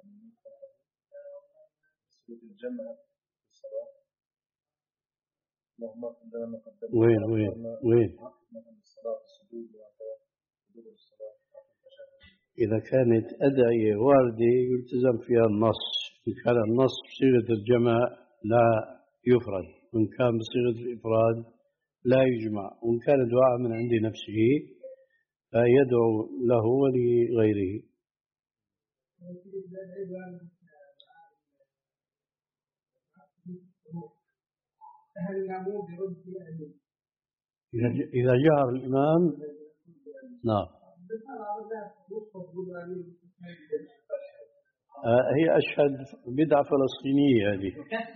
الجمع في الصلاة اللهم اغفر لنا ما قدمنا وين وين وين الصلاة السجود وحدود الصلاة. إذا كانت أدعية واردة يلتزم فيها النص، إن كان النص بصيغة الجمع لا يفرد، وإن كان بصيغة الإفراد لا يجمع، وإن كان دعاء من عند نفسه فيدعو له ولغيره. إذا جهر الإمام نعم. هي أشهد بدعة فلسطينية هذه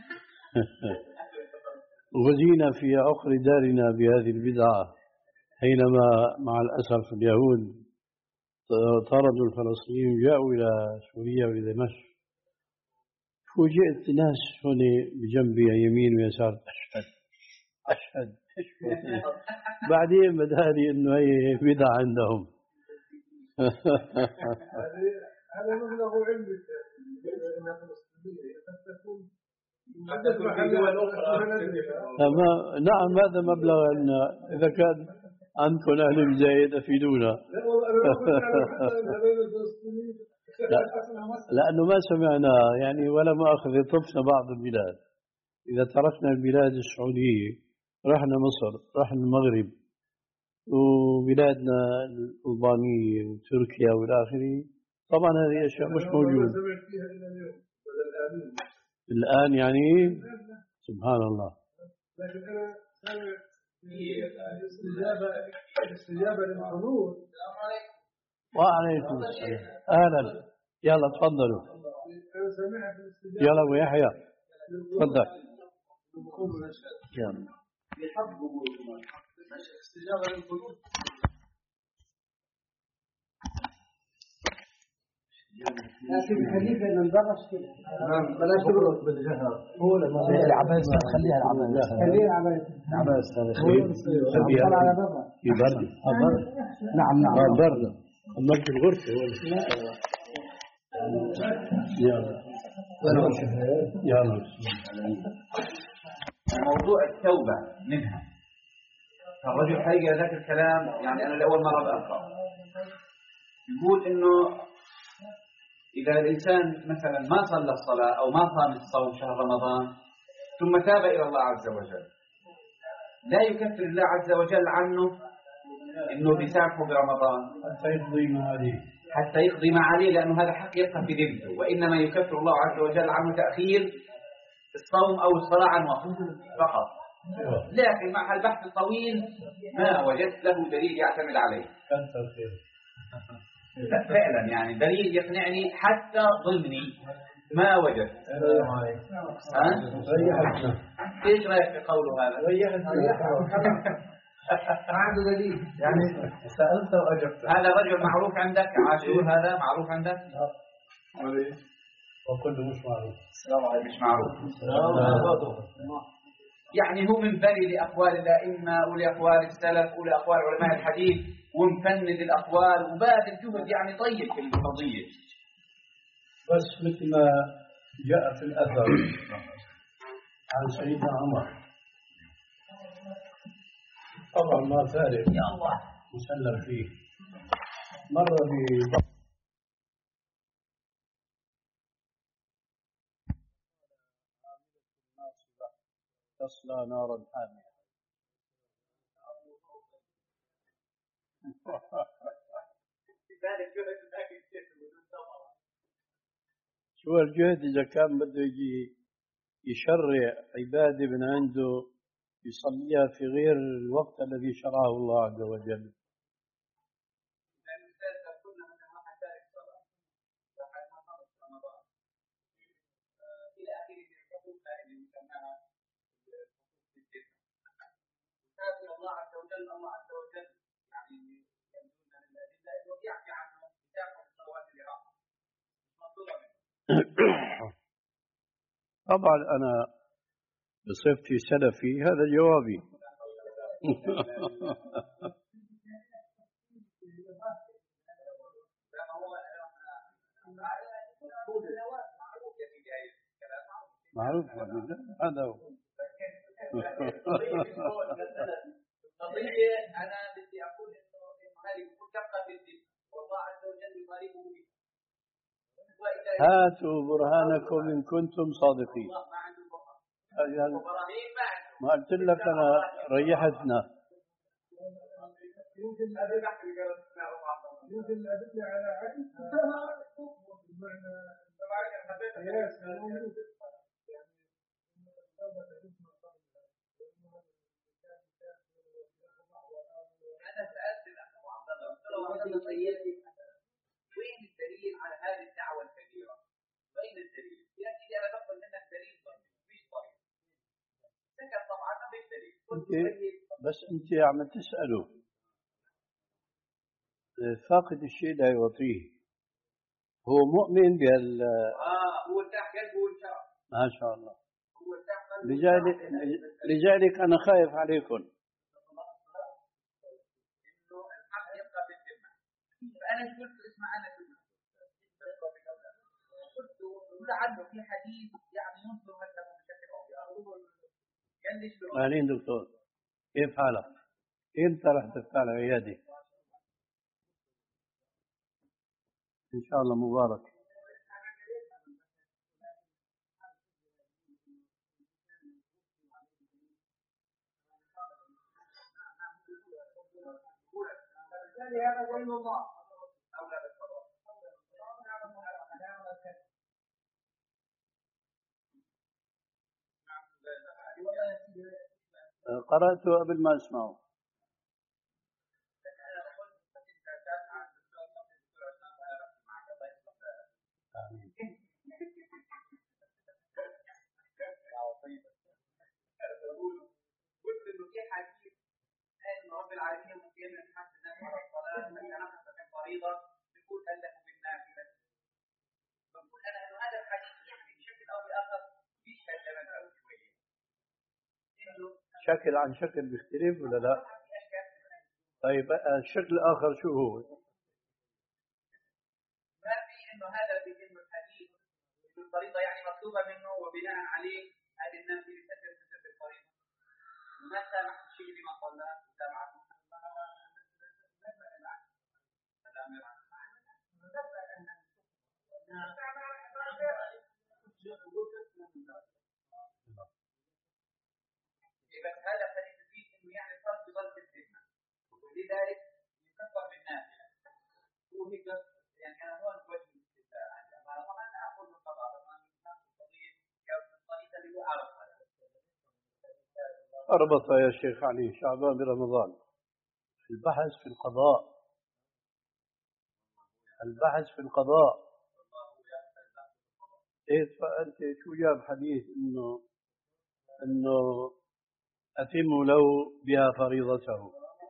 غزينا في عقر دارنا بهذه البدعة حينما مع الأسف اليهود طردوا الفلسطينيين جاءوا إلى سوريا وإلى دمشق، فوجئت ناس هون بجنبي يمين ويسار أشهد أشهد أشهد بعدين بدأني إنه هي بدعة عندهم. هذا مبلغ علمي انها فلسطينيه قد تكون نعم هذا مبلغ أن إذا كان أنتم أهل الزايد أفيدونا. لا لأنه ما سمعنا يعني ولا مؤاخذة طفنا بعض البلاد. إذا تركنا البلاد السعودية رحنا مصر رحنا المغرب وبلادنا الألبانية وتركيا والى آخره، طبعا هذه أشياء مش موجودة الآن يعني سبحان الله. لكن أنا سامع الاستجابة الاستجابة للحضور. وعليكم السلام أهلا يلا تفضلوا. أنا سمعت الاستجابة يلا أبو يحيى تفضل. يلا استجابة للحضور. لكن الحديث إنه ندرس كده. بلاش تقول بالجهر. هو لما العباس خليها العباس. خليها العباس. العباس هذا خليها على برا. في برد. نعم نعم. برد. أما في الغرفة يلا يلا. موضوع التوبة منها، الرجل حقيقة ذاك الكلام يعني أنا لأول مرة بأقرأ يقول إنه إذا الإنسان مثلا ما صلى الصلاة أو ما صام الصوم شهر رمضان ثم تاب إلى الله عز وجل لا يكفر الله عز وجل عنه إنه بيسامحه برمضان حتى يقضي ما عليه حتى يقضي ما عليه، لأنه هذا حق يبقى في ذمته، وإنما يكفر الله عز وجل عنه تأخير الصوم أو الصلاة عن وقته فقط. لكن مع البحث الطويل ما وجدت له دليل يعتمد عليه. كثر خير. فعلا يعني دليل يقنعني حتى ضمني ما وجدت. ها؟ ايش رايك في قوله هذا؟ عنده دليل. يعني سألت وأجبت. هذا رجل معروف عندك عاشور، هذا معروف عندك؟ وكله مش معروف. السلام عليكم. مش معروف. يعني هو منبني لأقوال الأئمة ولأقوال السلف ولأقوال علماء الحديث ومفند الأقوال وباذل جهد يعني طيب في القضية. بس مثل ما جاء في الأثر عن سيدنا عمر طبعا ما فارق يا الله مسلم فيه، مر ب تصلى نارا حامية. شو الجهد إذا كان بده يجي يشرع عبادة من عنده يصليها في غير الوقت الذي شرعه الله عز وجل. الله عز وجل الله عز وجل يعني يمدون من الأدلة ويحكي عنه كتاب الصلوات العراق. طبعا أنا بصفتي سلفي هذا جوابي. معروف هذا هو. القضية أنا بدي أقول إنه هذه تبقى بالدين والله عز وجل يطالبه بها. هاتوا برهانكم إن كنتم صادقين. ما قلت لك أنا ريحتنا. يمكن الأدلة يمكن الأدلة على عدم بمعنى قياس أنا سألت الأخ عبد الله قلت له والله طيب وين الدليل على هذه الدعوة الكبيرة؟ وين الدليل؟ يا سيدي أنا بقبل منك دليل طيب مش طيب. سكت طبعا ما فيش دليل. بس أنت عم تسأله فاقد الشيء لا يعطيه. هو مؤمن بهال آه هو ارتاح قلبه وانشرح. ما شاء الله. لذلك لذلك أنا خايف عليكم. إنه الحق يبقى بالذمة. فأنا قلت اسمع أنا قلت لعله في حديث يعني ينصر مثله بشكل أو بآخر. أهلين دكتور، كيف حالك؟ إمتى رح تفتح العيادة؟ إن شاء الله مبارك. هذا دين الله أولى بالقضاء. قرأته قبل ما أسمعه. آمين. قلت إنه في حديث أن رب العالمين ممكن أن يحسن الناس على الصلاة من نقص في الفريضة يقول أن له بالنافلة. بقول أنا إنه هذا الحديث يعني بشكل أو بآخر في شكل أو شوية. شكل عن شكل بيختلف ولا لا؟ طيب الشكل الآخر شو هو؟ ما في إنه هذا بإنه الحديث إنه الفريضة يعني مطلوبة منه وبناء عليه هذه النافلة تسجل تسجل الفريضة. ما سامح الشيء لما قلنا سامعه. بس هذا حديث فيه انه يعني الفرق بضل في الذمه ولذلك يكفر بالنافله. هو هيك يعني انا هون وجه الاستدلال انا طبعا لا اقول بالقضاء بس انا القضيه الطريقه اللي هو عرفها. أربط يا شيخ علي شعبان برمضان. البحث في القضاء البحث في القضاء إيه فأنت شو جاب حديث إنه إنه أتم له بها فريضته.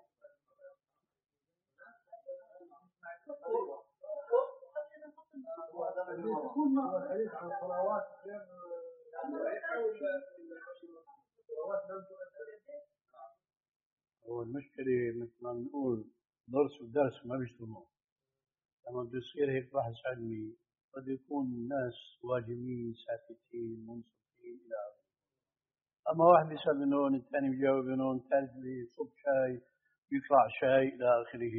هو المشكلة مثل ما نقول درس ودرس ما بيجتمعوا. لما بيصير هيك بحث علمي قد يكون الناس واجمين ساكتين منصفين إلى آخره. أما واحد يسأل من هون الثاني بيجاوب من هون الثالث بيصب شاي بيطلع شاي إلى آخره.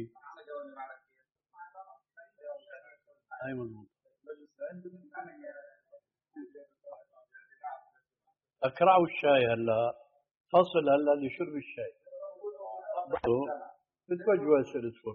أي مضبوط. أكرعوا الشاي هلا فصل هلا لشرب الشاي. بتوجهوا أسئلة تفضل.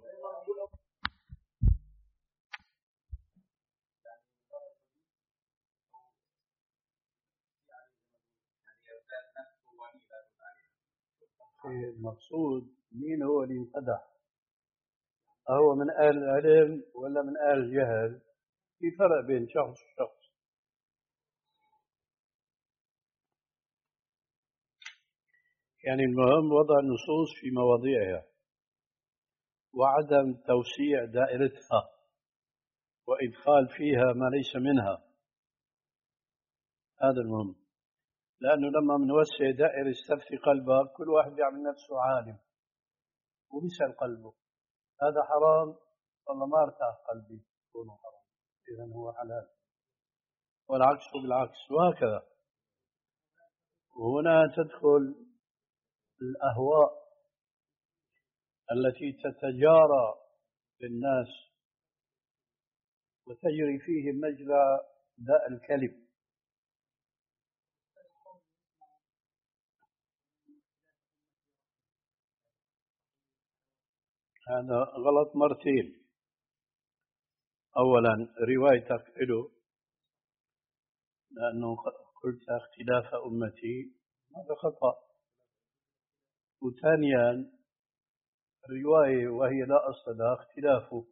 المقصود مين هو اللي انقدح؟ أهو من أهل العلم ولا من أهل الجهل؟ في فرق بين شخص وشخص. يعني المهم وضع النصوص في مواضيعها وعدم توسيع دائرتها وإدخال فيها ما ليس منها. هذا المهم. لأنه لما منوسع دائرة استفتي قلبك كل واحد يعمل نفسه عالم وبيسأل قلبه هذا حرام والله ما ارتاح قلبي يكون حرام إذن هو حلال والعكس بالعكس وهكذا. وهنا تدخل الأهواء التي تتجارى في الناس وتجري فيه مجرى داء الكلب. هذا غلط مرتين. أولا روايتك له لأنه قلت اختلاف أمتي هذا خطأ. وثانيا رواية وهي لا أصل لها اختلافه.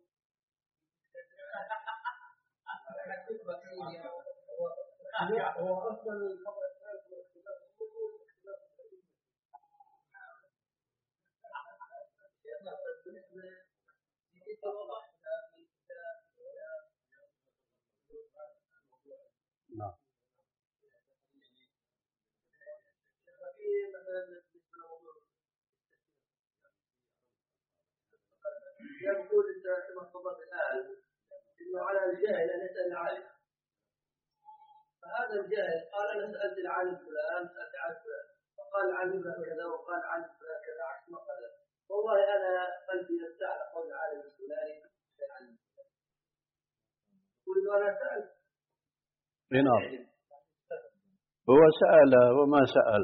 نعم. يقول انت كما تفضلت الان انه على الجاهل ان يسال العالم، فهذا الجاهل قال انا سالت العالم فلان سالت العالم فلان فقال العالم له كذا وقال العالم فلان كذا عكس ما قال. والله انا قلبي يرتاح لقول العالم الفلاني العالم الفلاني. يقول له انا سالت. نعم. هو سأل وما سأل،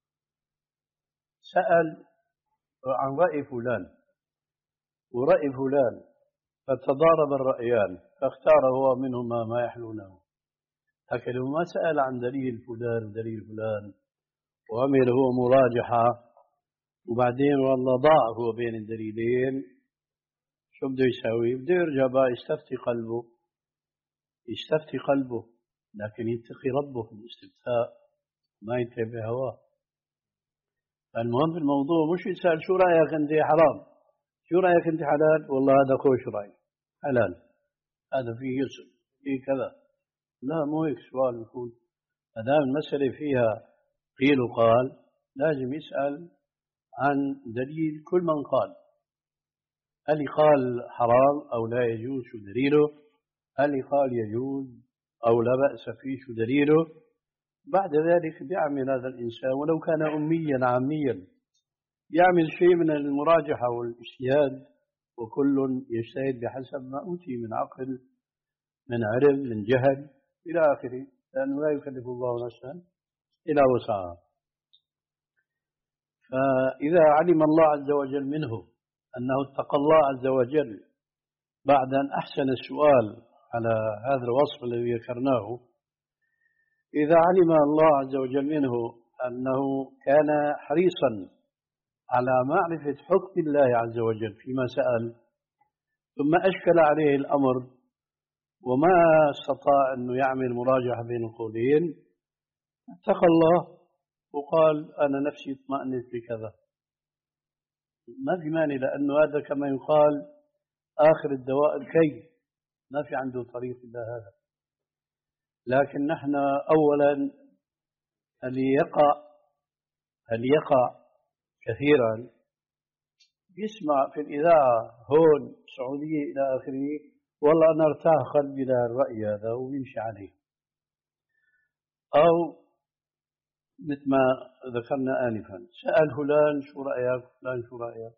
سأل عن رأي فلان ورأي فلان فتضارب الرأيان فاختار هو منهما ما يحلونه، لكن هو ما سأل عن دليل فلان ودليل فلان وعمل هو مراجحة وبعدين والله ضاع هو بين الدليلين. شو بده يسوي؟ بده يرجع بقى يستفتي قلبه، يستفتي قلبه، لكن يتقي ربه في الاستفتاء ما يتبع هواه. المهم في الموضوع مش يسأل شو رأيك أنت حرام، شو رأيك أنت حلال، والله هذا خوش رأي حلال، هذا فيه يسر فيه كذا. لا مو هيك سؤال يكون. ما دام المسألة فيها قيل وقال لازم يسأل عن دليل كل من قال، هل قال حرام أو لا يجوز شو دليله، هل قال يجوز أو لا بأس فيه شو دليله. بعد ذلك بيعمل هذا الإنسان ولو كان أميا عاميا يعمل شيء من المراجحة والاجتهاد، وكل يجتهد بحسب ما أوتي من عقل من علم من جهل إلى آخره، لأنه لا يكلف الله نفسا إلا وسعها. فإذا علم الله عز وجل منه أنه اتقى الله عز وجل بعد أن أحسن السؤال على هذا الوصف الذي ذكرناه، إذا علم الله عز وجل منه أنه كان حريصا على معرفة حكم الله عز وجل فيما سأل، ثم أشكل عليه الأمر وما استطاع أنه يعمل مراجعة بين القولين، اتقى الله وقال أنا نفسي اطمأنت بكذا، ما في مانع، لأنه هذا كما يقال آخر الدواء الكي، ما في عنده طريق إلا هذا. لكن نحن أولا هل يقع هل يقع كثيرا يسمع في الإذاعة هون سعودية إلى آخره، والله أنا ارتاح قلبي للرأي هذا ويمشي عليه، أو مثل ما ذكرنا آنفا سأل فلان شو رأيك، فلان شو رأيك،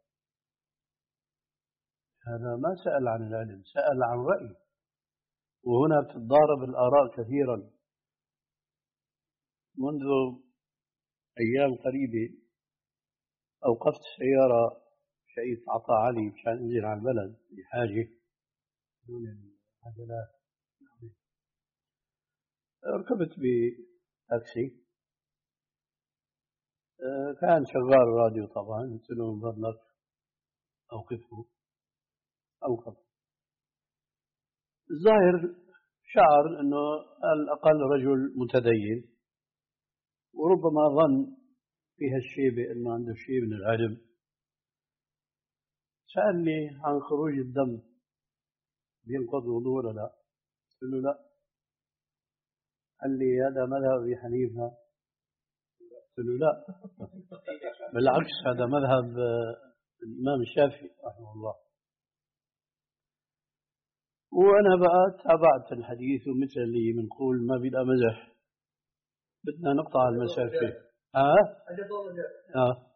هذا ما سأل عن العلم، سأل عن رأي، وهنا تتضارب الآراء كثيرا. منذ أيام قريبة أوقفت السيارة شقيت عطاء علي مشان أنزل على البلد بحاجة دون العجلات، ركبت بتاكسي كان شغال راديو طبعا، قلت له من فضلك أوقفه، أوقف. الظاهر شعر أنه على الأقل رجل متدين، وربما ظن في هالشيء بأنه عنده شيء من العلم. سألني عن خروج الدم بينقض وضوء ولا لا؟ قلت له لا. قال لي هذا مذهب أبي حنيفة؟ قلت له لا، بالعكس هذا مذهب الإمام الشافعي رحمه الله. وأنا بقى تابعت الحديث، ومثل اللي بنقول ما بدنا مزح، بدنا نقطع المسافة. ها؟ ها؟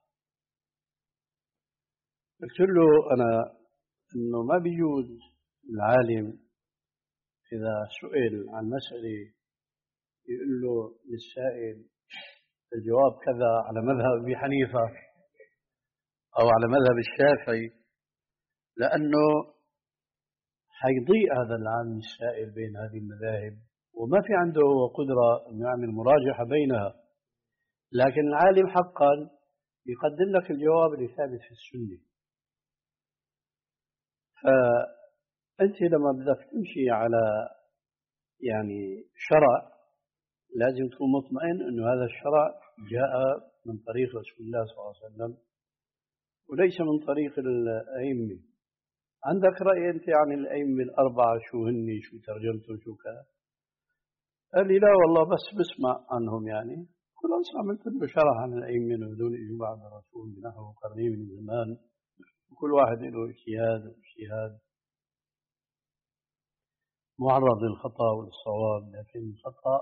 قلت له أنا إنه ما بيجوز العالم إذا سئل عن مسألة يقول له للسائل الجواب كذا على مذهب أبي حنيفة أو على مذهب الشافعي، لأنه حيضيء هذا العالم السائل بين هذه المذاهب وما في عنده قدرة أن يعمل مراجحة بينها. لكن العالم حقا يقدم لك الجواب اللي ثابت في السنة. فأنت لما بدك تمشي على يعني شرع لازم تكون مطمئن أنه هذا الشرع جاء من طريق رسول الله صلى الله عليه وسلم وليس من طريق الأئمة. عندك رأي أنت عن الأئمة الأربعة شو هني، شو ترجمتهم، شو كذا؟ قال لي لا والله بس بسمع عنهم يعني، خلاص عملت له شرح عن الأئمة بدون إجماع من الرسول بنحو قرنين من زمان، وكل واحد له اجتهاد واجتهاد معرض للخطأ والصواب، لكن الخطأ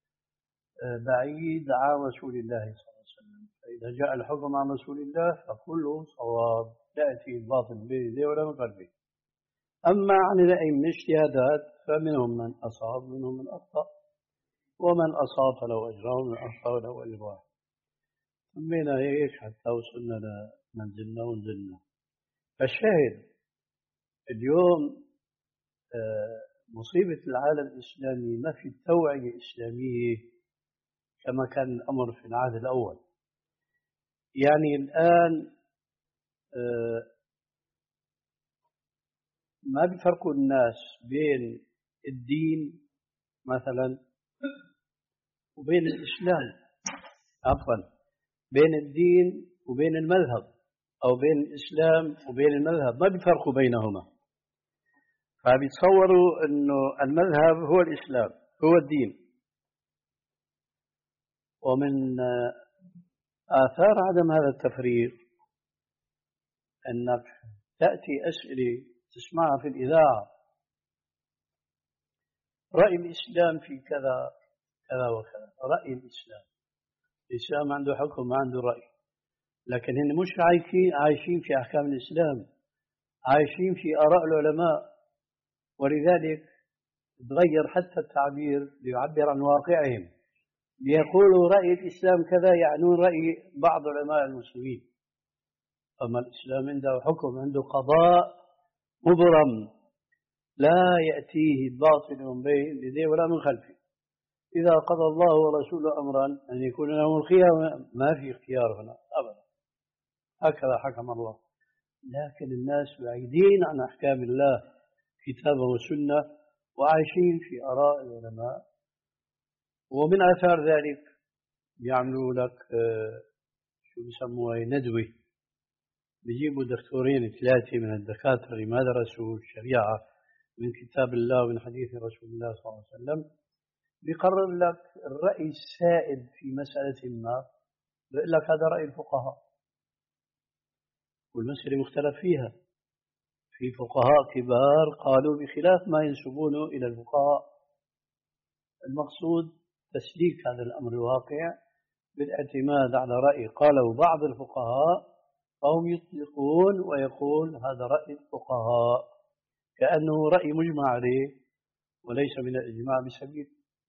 بعيد عن رسول الله صلى الله عليه وسلم. فإذا جاء الحكم عن رسول الله فكله صواب، يأتي الباطل بين يديه ولا من قلبه. أما عن الأئمة اجتهادات فمنهم من أصاب منهم من أخطأ، ومن أصاب فله أجران ومن أخطأ له أجر واحد. سمينا هيك حتى وصلنا لمنزلنا ونزلنا. فالشاهد اليوم مصيبة العالم الإسلامي ما في توعية إسلامية كما كان الأمر في العهد الأول. يعني الآن ما بيفرقوا الناس بين الدين مثلا وبين الإسلام، عفوا بين الدين وبين المذهب، أو بين الإسلام وبين المذهب، ما بيفرقوا بينهما. فبيتصوروا أنه المذهب هو الإسلام هو الدين. ومن آثار عدم هذا التفريق أنك تأتي أسئلة تسمعها في الإذاعة: رأي الإسلام في كذا كذا وكذا. رأي الإسلام، الإسلام عنده حكم ما عنده رأي، لكن هن مش عايشين عايشين في أحكام الإسلام، عايشين في آراء العلماء، ولذلك تغير حتى التعبير ليعبر عن واقعهم. ليقولوا رأي الإسلام كذا يعنون رأي بعض علماء المسلمين. أما الإسلام عنده حكم، عنده قضاء مبرم لا يأتيه الباطل من بين يديه ولا من خلفه. إذا قضى الله ورسوله أمرا أن يكون لهم الخيار، ما في اختيار هنا أبدا، هكذا حكم الله. لكن الناس بعيدين عن أحكام الله كتابه وسنة، وعايشين في آراء العلماء. ومن آثار ذلك يعملوا لك شو بيسموها ندوة، بيجيبوا دكتورين ثلاثة من الدكاترة اللي ما درسوا الشريعة من كتاب الله ومن حديث رسول الله صلى الله عليه وسلم، بيقرر لك الرأي السائد في مسألة ما، بيقول لك هذا رأي الفقهاء والمسألة مختلف فيها. في فقهاء كبار قالوا بخلاف ما ينسبونه إلى الفقهاء. المقصود تسليك هذا الأمر الواقع بالاعتماد على رأي قاله بعض الفقهاء، فهم يطلقون ويقول هذا رأي الفقهاء كأنه رأي مجمع عليه وليس من الإجماع بسبيل.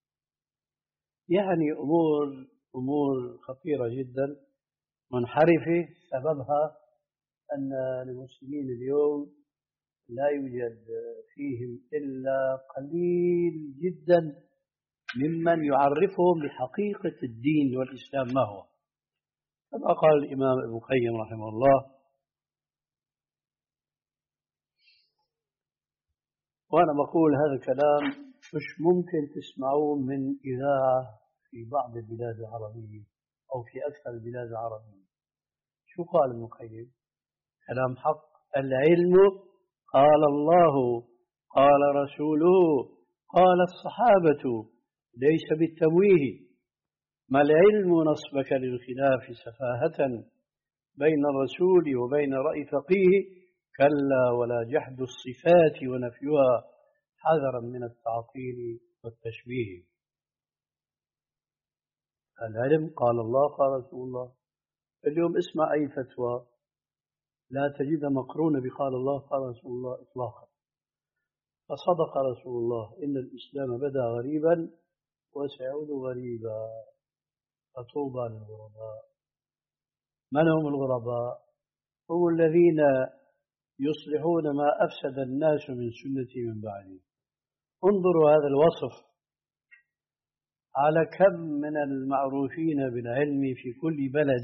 يعني أمور أمور خطيرة جدا منحرفة، سببها أن المسلمين اليوم لا يوجد فيهم إلا قليل جدا ممن يعرفهم بحقيقة الدين والإسلام ما هو. كما قال الإمام ابن القيم رحمه الله: وأنا بقول هذا الكلام مش ممكن تسمعوه من إذاعة في بعض البلاد العربية أو في أكثر البلاد العربية. شو قال ابن القيم؟ كلام حق. العلم قال الله قال رسوله قال الصحابة، ليس بالتمويه. ما العلم نصبك للخلاف سفاهة بين الرسول وبين رأي فقيه، كلا ولا جحد الصفات ونفيها حذرا من التعطيل والتشبيه. العلم قال الله قال رسول الله. اليوم اسمع أي فتوى لا تجد مقرونة بقال الله قال رسول الله إطلاقا. فصدق رسول الله: إن الإسلام بدأ غريبا وسيعود غريبا، فطوبى للغرباء. من هم الغرباء؟ هم الذين يصلحون ما أفسد الناس من سنتي من بعدي. انظروا هذا الوصف على كم من المعروفين بالعلم في كل بلد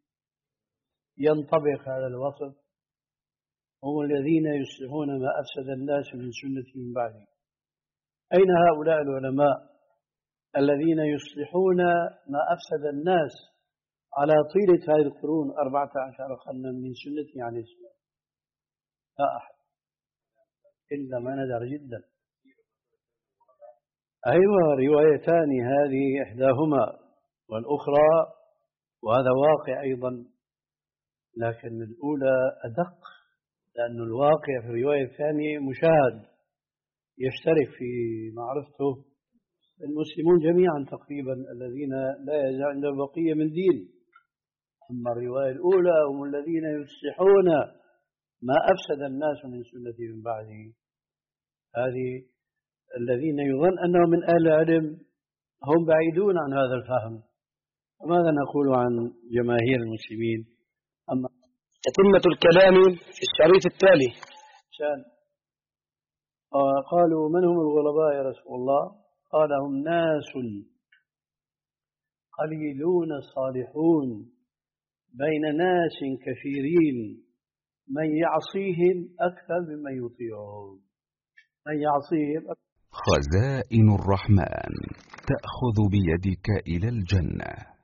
ينطبق هذا الوصف. هم الذين يصلحون ما أفسد الناس من سنتي من بعدي. أين هؤلاء العلماء الذين يصلحون ما أفسد الناس على طيلة هذه القرون أربعة عشر قرنا من سنتي عليه السلام؟ لا أحد إلا ما ندر جدا. أيوة، روايتان هذه إحداهما والأخرى، وهذا واقع أيضا، لكن الأولى أدق، لأن الواقع في الرواية الثانية مشاهد يشترك في معرفته المسلمون جميعا تقريبا الذين لا يزال عندهم بقية من دين. أما الرواية الأولى هم الذين يصلحون ما أفسد الناس من سنته من بعده، هذه الذين يظن أنهم من أهل العلم هم بعيدون عن هذا الفهم. وماذا نقول عن جماهير المسلمين؟ أما تتمة الكلام في الشريط التالي. شان قالوا من هم الغرباء يا رسول الله؟ قال هم ناس قليلون صالحون بين ناس كثيرين من يعصيهم أكثر ممن يطيعهم. من يعصيهم خزائن الرحمن تأخذ بيدك إلى الجنة.